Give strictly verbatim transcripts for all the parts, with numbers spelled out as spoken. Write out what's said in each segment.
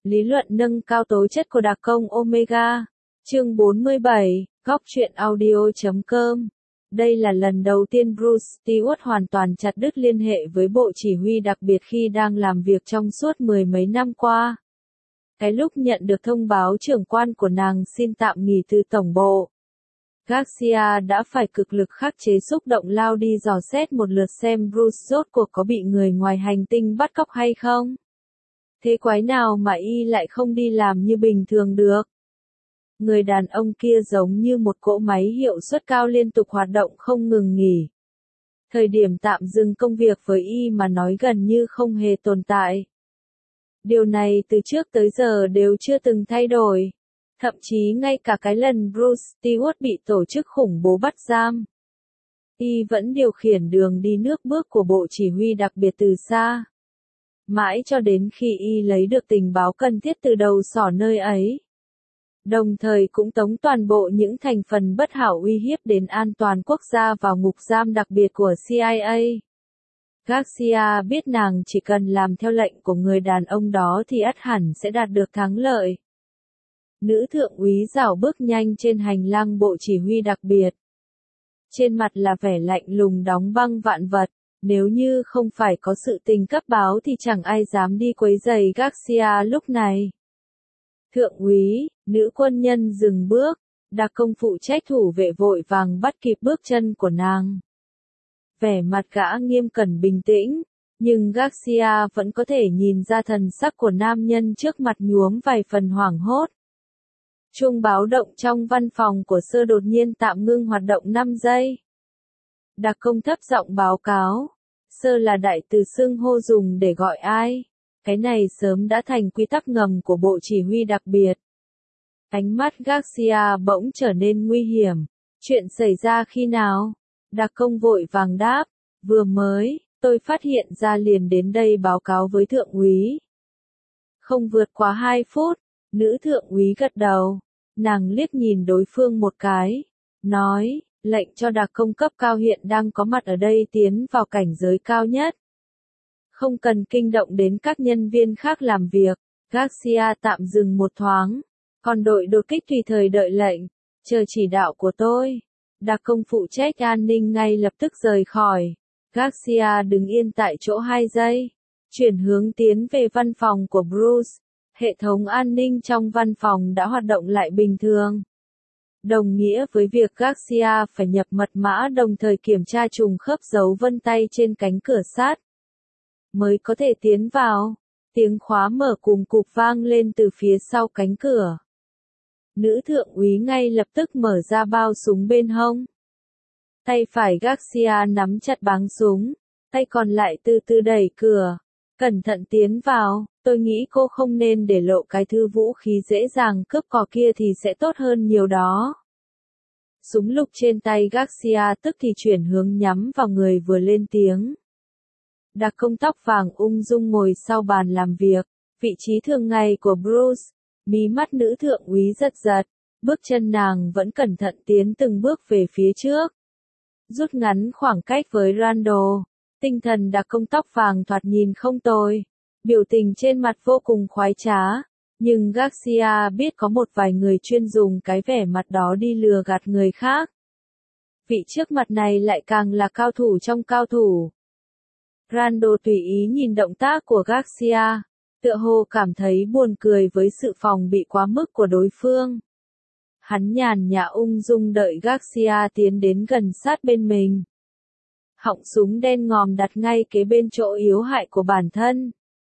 Lý luận nâng cao tố chất của đặc công Omega. Chương bốn mươi bảy, góc truyện audio chấm com. Đây là lần đầu tiên Bruce Stewart hoàn toàn chặt đứt liên hệ với bộ chỉ huy đặc biệt khi đang làm việc trong suốt mười mấy năm qua. Cái lúc nhận được thông báo trưởng quan của nàng xin tạm nghỉ từ tổng bộ, Garcia đã phải cực lực khắc chế xúc động lao đi dò xét một lượt xem Bruce rốt cuộc có bị người ngoài hành tinh bắt cóc hay không. Thế quái nào mà y lại không đi làm như bình thường được? Người đàn ông kia giống như một cỗ máy hiệu suất cao liên tục hoạt động không ngừng nghỉ. Thời điểm tạm dừng công việc với y mà nói gần như không hề tồn tại. Điều này từ trước tới giờ đều chưa từng thay đổi. Thậm chí ngay cả cái lần Bruce Stewart bị tổ chức khủng bố bắt giam, y vẫn điều khiển đường đi nước bước của bộ chỉ huy đặc biệt từ xa. Mãi cho đến khi y lấy được tình báo cần thiết từ đầu sỏ nơi ấy. Đồng thời cũng tống toàn bộ những thành phần bất hảo uy hiếp đến an toàn quốc gia vào ngục giam đặc biệt của C I A. Garcia biết nàng chỉ cần làm theo lệnh của người đàn ông đó thì ắt hẳn sẽ đạt được thắng lợi. Nữ thượng úy rảo bước nhanh trên hành lang bộ chỉ huy đặc biệt. Trên mặt là vẻ lạnh lùng đóng băng vạn vật, nếu như không phải có sự tình cấp báo thì chẳng ai dám đi quấy rầy Garcia lúc này. Thượng úy, nữ quân nhân dừng bước, đặc công phụ trách thủ vệ vội vàng bắt kịp bước chân của nàng. Vẻ mặt gã nghiêm cẩn bình tĩnh, nhưng Garcia vẫn có thể nhìn ra thần sắc của nam nhân trước mặt nhuốm vài phần hoảng hốt. Chuông báo động trong văn phòng của sơ đột nhiên tạm ngưng hoạt động năm giây. Đặc công thấp giọng báo cáo, sơ là đại từ xưng hô dùng để gọi ai. Cái này sớm đã thành quy tắc ngầm của bộ chỉ huy đặc biệt. Ánh mắt Garcia bỗng trở nên nguy hiểm. Chuyện xảy ra khi nào? Đặc công vội vàng đáp, vừa mới, tôi phát hiện ra liền đến đây báo cáo với thượng úy. Không vượt quá hai phút, nữ thượng úy gật đầu. Nàng liếc nhìn đối phương một cái, nói, lệnh cho đặc công cấp cao hiện đang có mặt ở đây tiến vào cảnh giới cao nhất. Không cần kinh động đến các nhân viên khác làm việc. Garcia tạm dừng một thoáng. Còn đội đột kích tùy thời đợi lệnh, chờ chỉ đạo của tôi. Đặc công phụ trách an ninh ngay lập tức rời khỏi. Garcia đứng yên tại chỗ hai giây. Chuyển hướng tiến về văn phòng của Bruce. Hệ thống an ninh trong văn phòng đã hoạt động lại bình thường. Đồng nghĩa với việc Garcia phải nhập mật mã đồng thời kiểm tra trùng khớp dấu vân tay trên cánh cửa sắt. Mới có thể tiến vào. Tiếng khóa mở cùng cụp vang lên từ phía sau cánh cửa. Nữ thượng úy ngay lập tức mở ra bao súng bên hông. Tay phải Garcia nắm chặt báng súng, tay còn lại từ từ đẩy cửa. Cẩn thận tiến vào, tôi nghĩ cô không nên để lộ cái thứ vũ khí dễ dàng cướp cò kia thì sẽ tốt hơn nhiều đó. Súng lục trên tay Garcia tức thì chuyển hướng nhắm vào người vừa lên tiếng. Đặc công tóc vàng ung dung ngồi sau bàn làm việc, vị trí thường ngày của Bruce, mí mắt nữ thượng úy giật giật, bước chân nàng vẫn cẩn thận tiến từng bước về phía trước. Rút ngắn khoảng cách với Randall, tinh thần đặc công tóc vàng thoạt nhìn không tồi, biểu tình trên mặt vô cùng khoái trá, nhưng Garcia biết có một vài người chuyên dùng cái vẻ mặt đó đi lừa gạt người khác. Vị trước mặt này lại càng là cao thủ trong cao thủ. Randall tùy ý nhìn động tác của Garcia, tựa hồ cảm thấy buồn cười với sự phòng bị quá mức của đối phương. Hắn nhàn nhã ung dung đợi Garcia tiến đến gần sát bên mình. Họng súng đen ngòm đặt ngay kế bên chỗ yếu hại của bản thân.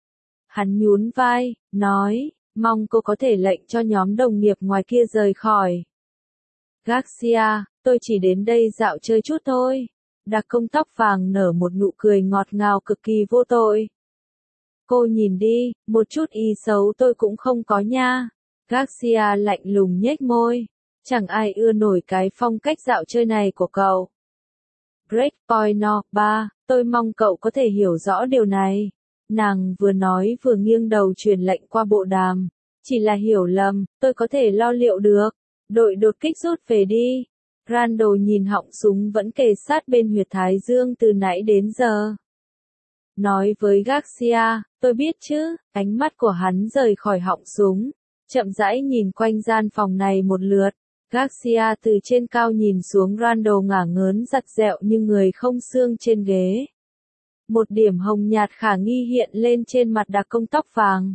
Hắn nhún vai, nói, mong cô có thể lệnh cho nhóm đồng nghiệp ngoài kia rời khỏi. Garcia, tôi chỉ đến đây dạo chơi chút thôi. Đặc công tóc vàng nở một nụ cười ngọt ngào cực kỳ vô tội. Cô nhìn đi, một chút ý xấu tôi cũng không có nha. Garcia lạnh lùng nhếch môi. Chẳng ai ưa nổi cái phong cách dạo chơi này của cậu. Breakpoint no. ba, tôi mong cậu có thể hiểu rõ điều này. Nàng vừa nói vừa nghiêng đầu truyền lệnh qua bộ đàm. Chỉ là hiểu lầm, tôi có thể lo liệu được. Đội đột kích rút về đi. Randall nhìn họng súng vẫn kề sát bên huyệt thái dương từ nãy đến giờ. Nói với Garcia, Tôi biết chứ, ánh mắt của hắn rời khỏi họng súng, chậm rãi nhìn quanh gian phòng này một lượt. Garcia từ trên cao nhìn xuống Randall ngả ngớn giặt dẹo như người không xương trên ghế. Một điểm hồng nhạt khả nghi hiện lên trên mặt đặc công tóc vàng.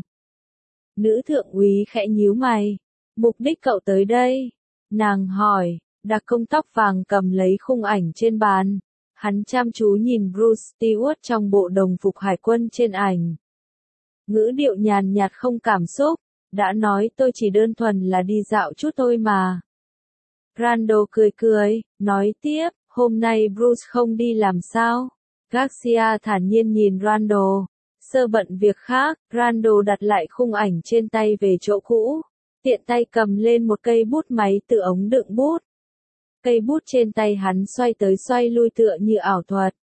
Nữ thượng úy khẽ nhíu mày. Mục đích cậu tới đây? Nàng hỏi. Đặc công tóc vàng cầm lấy khung ảnh trên bàn. Hắn chăm chú nhìn Bruce Stewart trong bộ đồng phục hải quân trên ảnh. Ngữ điệu nhàn nhạt không cảm xúc. Đã nói tôi chỉ đơn thuần là đi dạo chút thôi mà. Randall cười cười, nói tiếp, hôm nay Bruce không đi làm sao? Garcia thản nhiên nhìn Randall. Sơ bận việc khác, Randall đặt lại khung ảnh trên tay về chỗ cũ. Tiện tay cầm lên một cây bút máy từ ống đựng bút. Cây bút trên tay hắn xoay tới xoay lui tựa như ảo thuật.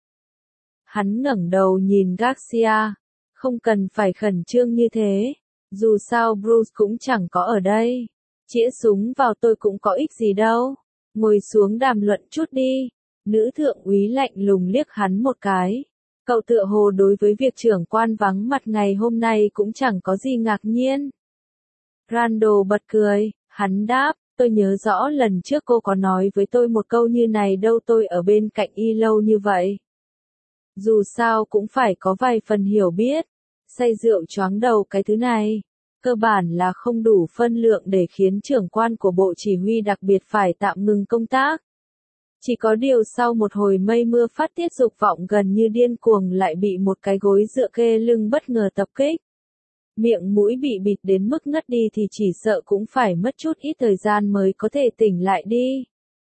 Hắn ngẩng đầu nhìn Garcia. Không cần phải khẩn trương như thế. Dù sao Bruce cũng chẳng có ở đây. Chĩa súng vào tôi cũng có ích gì đâu. Ngồi xuống đàm luận chút đi. Nữ thượng úy lạnh lùng liếc hắn một cái. Cậu tựa hồ đối với việc trưởng quan vắng mặt ngày hôm nay cũng chẳng có gì ngạc nhiên. Randall bật cười, hắn đáp, tôi nhớ rõ lần trước cô có nói với tôi một câu như này đâu, tôi ở bên cạnh y lâu như vậy. Dù sao cũng phải có vài phần hiểu biết. Say rượu choáng đầu cái thứ này. Cơ bản là không đủ phân lượng để khiến trưởng quan của bộ chỉ huy đặc biệt phải tạm ngừng công tác. Chỉ có điều sau một hồi mây mưa phát tiết dục vọng gần như điên cuồng lại bị một cái gối dựa kê lưng bất ngờ tập kích. Miệng mũi bị bịt đến mức ngất đi thì chỉ sợ cũng phải mất chút ít thời gian mới có thể tỉnh lại đi.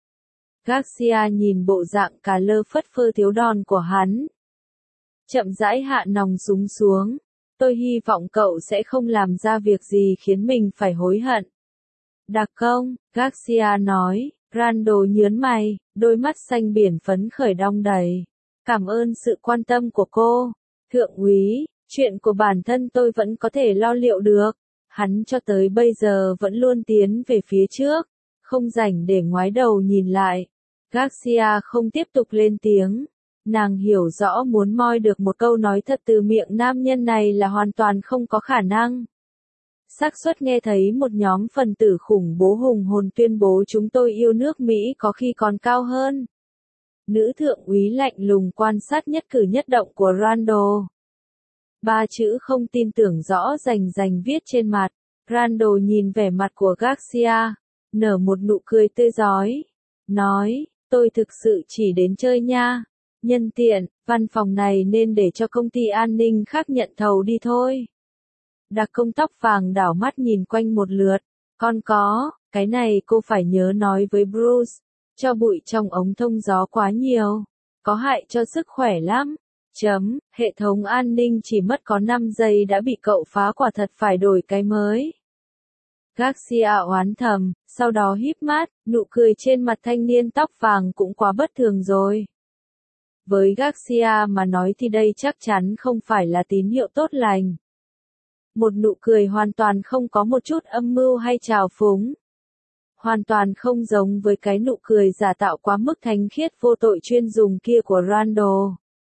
Garcia nhìn bộ dạng cà lơ phất phơ thiếu đòn của hắn. Chậm rãi hạ nòng súng xuống. Tôi hy vọng cậu sẽ không làm ra việc gì khiến mình phải hối hận. Đặc công, Garcia nói. Randall nhớn mày, đôi mắt xanh biển phấn khởi đong đầy. Cảm ơn sự quan tâm của cô. Thượng úy, chuyện của bản thân tôi vẫn có thể lo liệu được. Hắn cho tới bây giờ vẫn luôn tiến về phía trước. Không rảnh để ngoái đầu nhìn lại. Garcia không tiếp tục lên tiếng. Nàng hiểu rõ muốn moi được một câu nói thật từ miệng nam nhân này là hoàn toàn không có khả năng. Xác suất nghe thấy một nhóm phần tử khủng bố hùng hồn tuyên bố chúng tôi yêu nước Mỹ có khi còn cao hơn. Nữ thượng úy lạnh lùng quan sát nhất cử nhất động của Randall. Ba chữ không tin tưởng rõ rành rành viết trên mặt. Randall nhìn vẻ mặt của Garcia, nở một nụ cười tươi rói. Nói, tôi thực sự chỉ đến chơi nha. Nhân tiện, văn phòng này nên để cho công ty an ninh khác nhận thầu đi thôi. Đặc công tóc vàng đảo mắt nhìn quanh một lượt. Con có, cái này cô phải nhớ nói với Bruce. Cho bụi trong ống thông gió quá nhiều. Có hại cho sức khỏe lắm. Chấm, hệ thống an ninh chỉ mất có năm giây đã bị cậu phá, quả thật phải đổi cái mới. Garcia oán thầm, sau đó híp mắt, nụ cười trên mặt thanh niên tóc vàng cũng quá bất thường rồi. Với Garcia mà nói thì đây chắc chắn không phải là tín hiệu tốt lành. Một nụ cười hoàn toàn không có một chút âm mưu hay trào phúng. Hoàn toàn không giống với cái nụ cười giả tạo quá mức thánh khiết vô tội chuyên dùng kia của Randall.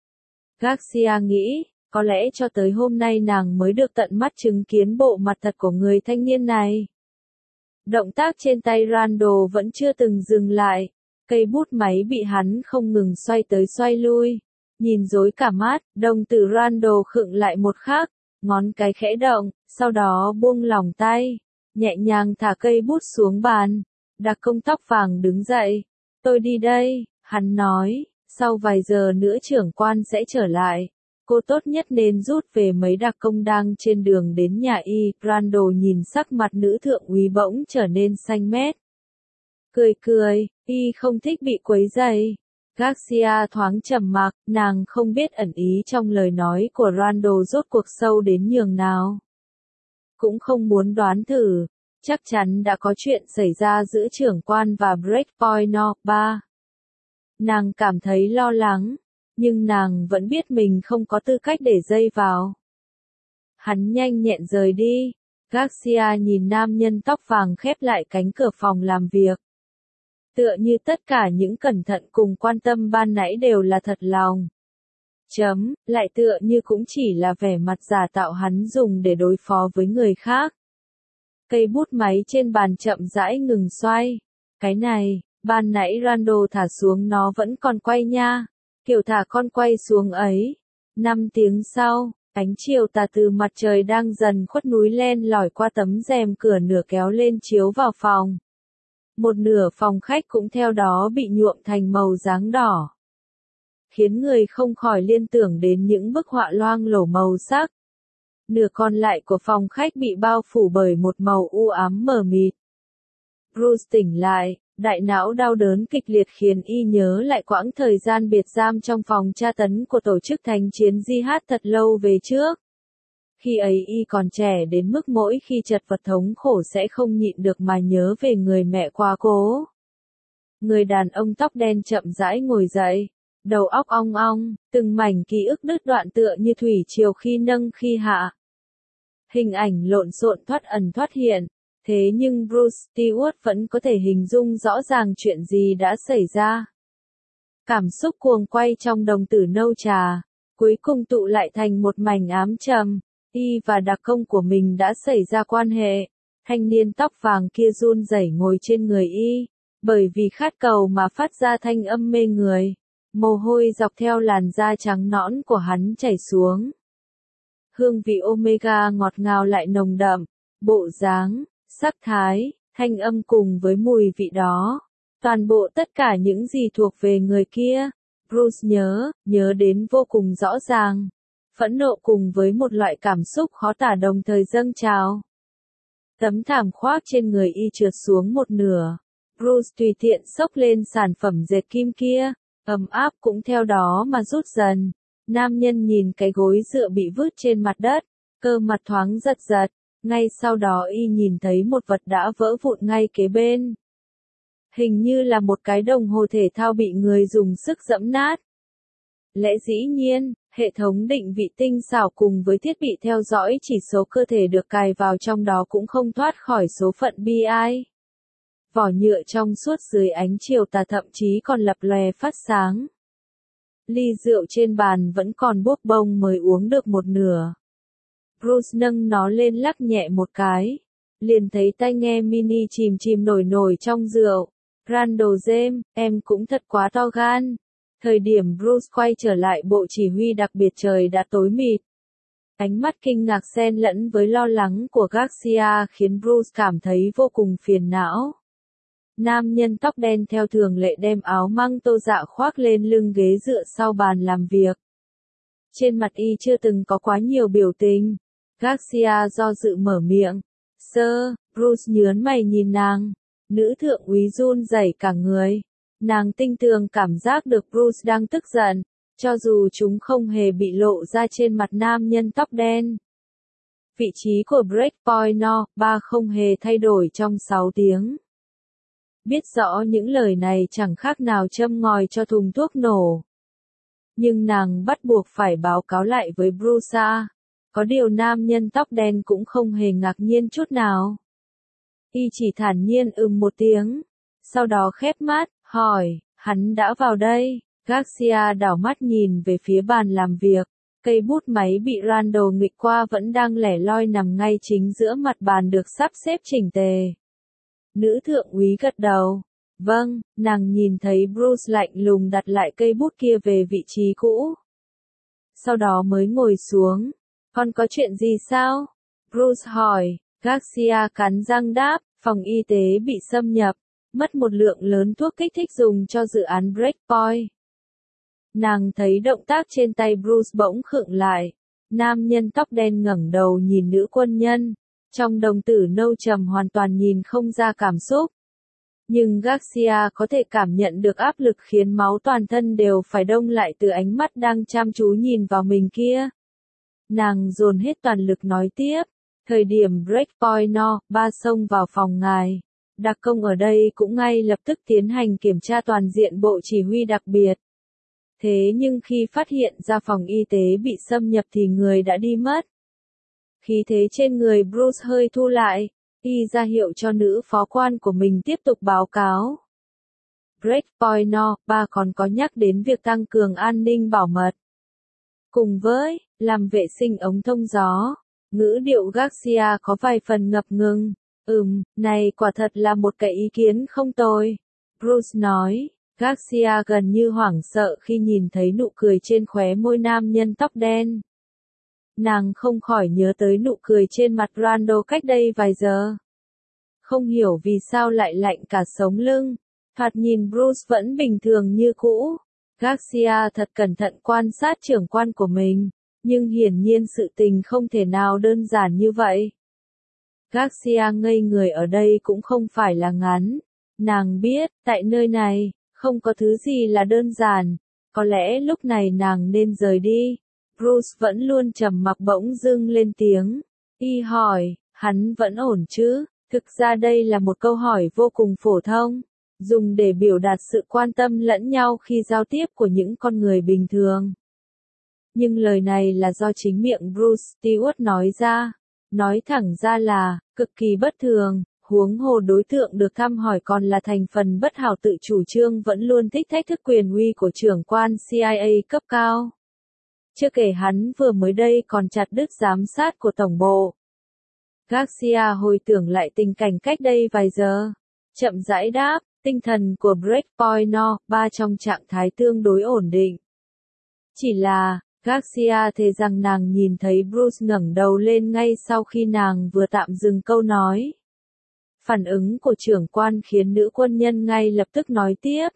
Garcia nghĩ, có lẽ cho tới hôm nay nàng mới được tận mắt chứng kiến bộ mặt thật của người thanh niên này. Động tác trên tay Randall vẫn chưa từng dừng lại. Cây bút máy bị hắn không ngừng xoay tới xoay lui. Nhìn rối cả mắt, đồng tử Randall khựng lại một khắc, ngón cái khẽ động, sau đó buông lỏng tay, nhẹ nhàng thả cây bút xuống bàn. Đặc công tóc vàng đứng dậy. Tôi đi đây, hắn nói, sau vài giờ nữa trưởng quan sẽ trở lại. Cô tốt nhất nên rút về mấy đặc công đang trên đường đến nhà y. Randall nhìn sắc mặt nữ thượng úy bỗng trở nên xanh mét. Cười cười, y không thích bị quấy rầy. Garcia thoáng trầm mặc, nàng không biết ẩn ý trong lời nói của Randall rốt cuộc sâu đến nhường nào. Cũng không muốn đoán thử, chắc chắn đã có chuyện xảy ra giữa trưởng quan và Breakpoint No. ba. Nàng cảm thấy lo lắng, nhưng nàng vẫn biết mình không có tư cách để dây vào. Hắn nhanh nhẹn rời đi. Garcia nhìn nam nhân tóc vàng khép lại cánh cửa phòng làm việc. Tựa như tất cả những cẩn thận cùng quan tâm ban nãy đều là thật lòng. Chấm, lại tựa như cũng chỉ là vẻ mặt giả tạo hắn dùng để đối phó với người khác. Cây bút máy trên bàn chậm rãi ngừng xoay. Cái này, ban nãy Randall thả xuống nó vẫn còn quay nha. Kiểu thả con quay xuống ấy. Năm tiếng sau, ánh chiều tà từ mặt trời đang dần khuất núi len lỏi qua tấm rèm cửa nửa kéo lên chiếu vào phòng. Một nửa phòng khách cũng theo đó bị nhuộm thành màu dáng đỏ, khiến người không khỏi liên tưởng đến những bức họa loang lổ màu sắc. Nửa còn lại của phòng khách bị bao phủ bởi một màu u ám mờ mịt. Bruce tỉnh lại, đại não đau đớn kịch liệt khiến y nhớ lại quãng thời gian biệt giam trong phòng tra tấn của tổ chức thánh chiến Jihad thật lâu về trước. Khi ấy y còn trẻ đến mức mỗi khi chật vật thống khổ sẽ không nhịn được mà nhớ về người mẹ quá cố. Người đàn ông tóc đen chậm rãi ngồi dậy, đầu óc ong ong, từng mảnh ký ức đứt đoạn tựa như thủy triều khi nâng khi hạ. Hình ảnh lộn xộn thoát ẩn thoát hiện, thế nhưng Bruce Stewart vẫn có thể hình dung rõ ràng chuyện gì đã xảy ra. Cảm xúc cuồng quay trong đồng tử nâu trà, cuối cùng tụ lại thành một mảnh ám trầm. Y và đặc công của mình đã xảy ra quan hệ. Thanh niên tóc vàng kia run rẩy ngồi trên người y, bởi vì khát cầu mà phát ra thanh âm mê người. Mồ hôi dọc theo làn da trắng nõn của hắn chảy xuống. Hương vị Omega ngọt ngào lại nồng đậm, bộ dáng, sắc thái, thanh âm cùng với mùi vị đó. Toàn bộ tất cả những gì thuộc về người kia, Bruce nhớ, nhớ đến vô cùng rõ ràng. Phẫn nộ cùng với một loại cảm xúc khó tả đồng thời dâng trào. Tấm thảm khoác trên người y trượt xuống một nửa. Bruce tùy tiện xốc lên sản phẩm dệt kim kia, ấm áp cũng theo đó mà rút dần. Nam nhân nhìn cái gối dựa bị vứt trên mặt đất, cơ mặt thoáng giật giật, ngay sau đó y nhìn thấy một vật đã vỡ vụn ngay kế bên. Hình như là một cái đồng hồ thể thao bị người dùng sức giẫm nát. Lẽ dĩ nhiên, hệ thống định vị tinh xảo cùng với thiết bị theo dõi chỉ số cơ thể được cài vào trong đó cũng không thoát khỏi số phận bi ai. Vỏ nhựa trong suốt dưới ánh chiều tà thậm chí còn lập lòe phát sáng. Ly rượu trên bàn vẫn còn bốc bông mới uống được một nửa. Bruce nâng nó lên lắc nhẹ một cái, liền thấy tai nghe mini chìm chìm nổi nổi trong rượu. Randall James, em cũng thật quá to gan. Thời điểm Bruce quay trở lại bộ chỉ huy đặc biệt trời đã tối mịt. Ánh mắt kinh ngạc xen lẫn với lo lắng của Garcia khiến Bruce cảm thấy vô cùng phiền não. Nam nhân tóc đen theo thường lệ đem áo măng tô dạ khoác lên lưng ghế dựa sau bàn làm việc. Trên mặt y chưa từng có quá nhiều biểu tình. Garcia do dự mở miệng. Sir, Bruce nhớn mày nhìn nàng. Nữ thượng úy run rẩy cả người. Nàng tinh tường cảm giác được Bruce đang tức giận, cho dù chúng không hề bị lộ ra trên mặt nam nhân tóc đen. Vị trí của Breakpoint No. ba không hề thay đổi trong sáu tiếng. Biết rõ những lời này chẳng khác nào châm ngòi cho thùng thuốc nổ. Nhưng nàng bắt buộc phải báo cáo lại với Bruce. Có điều nam nhân tóc đen cũng không hề ngạc nhiên chút nào. Y chỉ thản nhiên ừm một tiếng, sau đó khép mắt, hỏi, hắn đã vào đây. Garcia đảo mắt nhìn về phía bàn làm việc, cây bút máy bị Randall nghịch qua vẫn đang lẻ loi nằm ngay chính giữa mặt bàn được sắp xếp chỉnh tề. Nữ thượng úy gật đầu. Vâng, nàng nhìn thấy Bruce lạnh lùng đặt lại cây bút kia về vị trí cũ. Sau đó mới ngồi xuống. Còn có chuyện gì sao? Bruce hỏi. Garcia cắn răng đáp, phòng y tế bị xâm nhập, mất một lượng lớn thuốc kích thích dùng cho dự án Breakpoint. Nàng thấy động tác trên tay Bruce bỗng khựng lại. Nam nhân tóc đen ngẩng đầu nhìn nữ quân nhân. Trong đồng tử nâu trầm hoàn toàn nhìn không ra cảm xúc. Nhưng Garcia có thể cảm nhận được áp lực khiến máu toàn thân đều phải đông lại từ ánh mắt đang chăm chú nhìn vào mình kia. Nàng dồn hết toàn lực nói tiếp. Thời điểm Breakpoint No. ba xông vào phòng ngài. Đặc công ở đây cũng ngay lập tức tiến hành kiểm tra toàn diện bộ chỉ huy đặc biệt. Thế nhưng khi phát hiện ra phòng y tế bị xâm nhập thì người đã đi mất. Khí thế trên người Bruce hơi thu lại, y ra hiệu cho nữ phó quan của mình tiếp tục báo cáo. Breakpoint No. ba còn có nhắc đến việc tăng cường an ninh bảo mật. cùng với làm vệ sinh ống thông gió. Ngữ điệu Garcia có vài phần ngập ngừng. Ừm, này quả thật là một cái ý kiến không tồi. Bruce nói. Garcia gần như hoảng sợ khi nhìn thấy nụ cười trên khóe môi nam nhân tóc đen. Nàng không khỏi nhớ tới nụ cười trên mặt Randall cách đây vài giờ. Không hiểu vì sao lại lạnh cả sống lưng. Thoạt nhìn Bruce vẫn bình thường như cũ. Garcia thật cẩn thận quan sát trưởng quan của mình, nhưng hiển nhiên sự tình không thể nào đơn giản như vậy. Garcia ngây người ở đây cũng không phải là ngắn. Nàng biết, tại nơi này, không có thứ gì là đơn giản. Có lẽ lúc này nàng nên rời đi. Bruce vẫn luôn trầm mặc bỗng dưng lên tiếng. Y hỏi, hắn vẫn ổn chứ? Thực ra đây là một câu hỏi vô cùng phổ thông, dùng để biểu đạt sự quan tâm lẫn nhau khi giao tiếp của những con người bình thường. Nhưng lời này là do chính miệng Bruce Stewart nói ra. Nói thẳng ra là, cực kỳ bất thường, huống hồ đối tượng được thăm hỏi còn là thành phần bất hảo tự chủ trương vẫn luôn thích thách thức quyền uy của trưởng quan C I A cấp cao. Chưa kể hắn vừa mới đây còn chặt đứt giám sát của tổng bộ. Garcia hồi tưởng lại tình cảnh cách đây vài giờ. Chậm rãi đáp, tinh thần của Breakpoint No. ba trong trạng thái tương đối ổn định. Chỉ là, Garcia thề rằng nàng nhìn thấy Bruce ngẩng đầu lên ngay sau khi nàng vừa tạm dừng câu nói. Phản ứng của trưởng quan khiến nữ quân nhân ngay lập tức nói tiếp.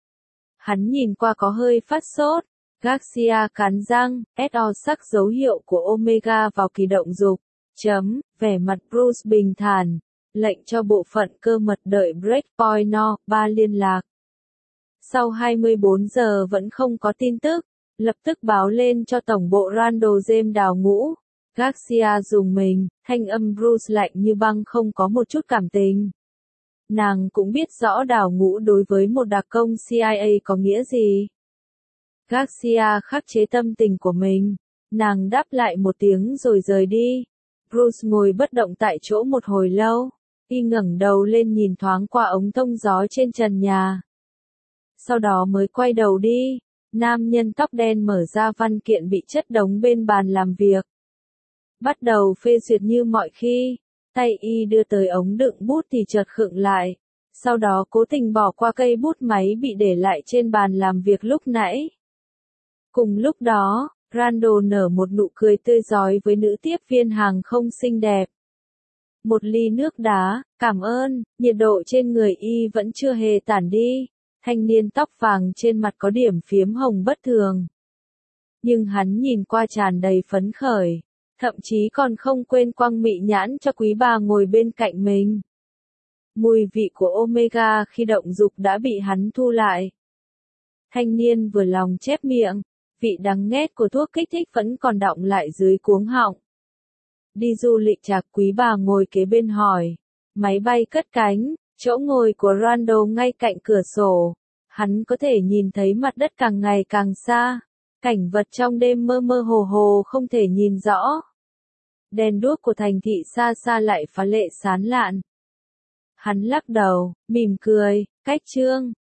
Hắn nhìn qua có hơi phát sốt. Garcia cắn răng, ét o sắc dấu hiệu của Omega vào kỳ động dục. Chấm, vẻ mặt Bruce bình thản, lệnh cho bộ phận cơ mật đợi Breakpoint No. ba liên lạc. Sau hai mươi bốn giờ vẫn không có tin tức, lập tức báo lên cho tổng bộ Randall James đào ngũ. Garcia dùng mình, thanh âm Bruce lạnh như băng không có một chút cảm tình. Nàng cũng biết rõ đào ngũ đối với một đặc công C I A có nghĩa gì. Garcia khắc chế tâm tình của mình, nàng đáp lại một tiếng rồi rời đi. Bruce ngồi bất động tại chỗ một hồi lâu, y ngẩng đầu lên nhìn thoáng qua ống thông gió trên trần nhà. Sau đó mới quay đầu đi, nam nhân tóc đen mở ra văn kiện bị chất đống bên bàn làm việc. Bắt đầu phê duyệt như mọi khi, tay y đưa tới ống đựng bút thì chợt khựng lại, sau đó cố tình bỏ qua cây bút máy bị để lại trên bàn làm việc lúc nãy. Cùng lúc đó, Randall nở một nụ cười tươi rói với nữ tiếp viên hàng không xinh đẹp. Một ly nước đá, cảm ơn, nhiệt độ trên người y vẫn chưa hề tản đi, thanh niên tóc vàng trên mặt có điểm phiếm hồng bất thường. Nhưng hắn nhìn qua tràn đầy phấn khởi, thậm chí còn không quên quăng mị nhãn cho quý bà ngồi bên cạnh mình. Mùi vị của Omega khi động dục đã bị hắn thu lại. Thanh niên vừa lòng chép miệng. Vị đắng nghét của thuốc kích thích vẫn còn đọng lại dưới cuống họng. Đi du lịch chạc quý bà ngồi kế bên hỏi. Máy bay cất cánh, chỗ ngồi của Randall ngay cạnh cửa sổ. Hắn có thể nhìn thấy mặt đất càng ngày càng xa. Cảnh vật trong đêm mơ mơ hồ hồ không thể nhìn rõ. Đèn đuốc của thành thị xa xa lại phá lệ sán lạn. Hắn lắc đầu, mỉm cười, cách chương.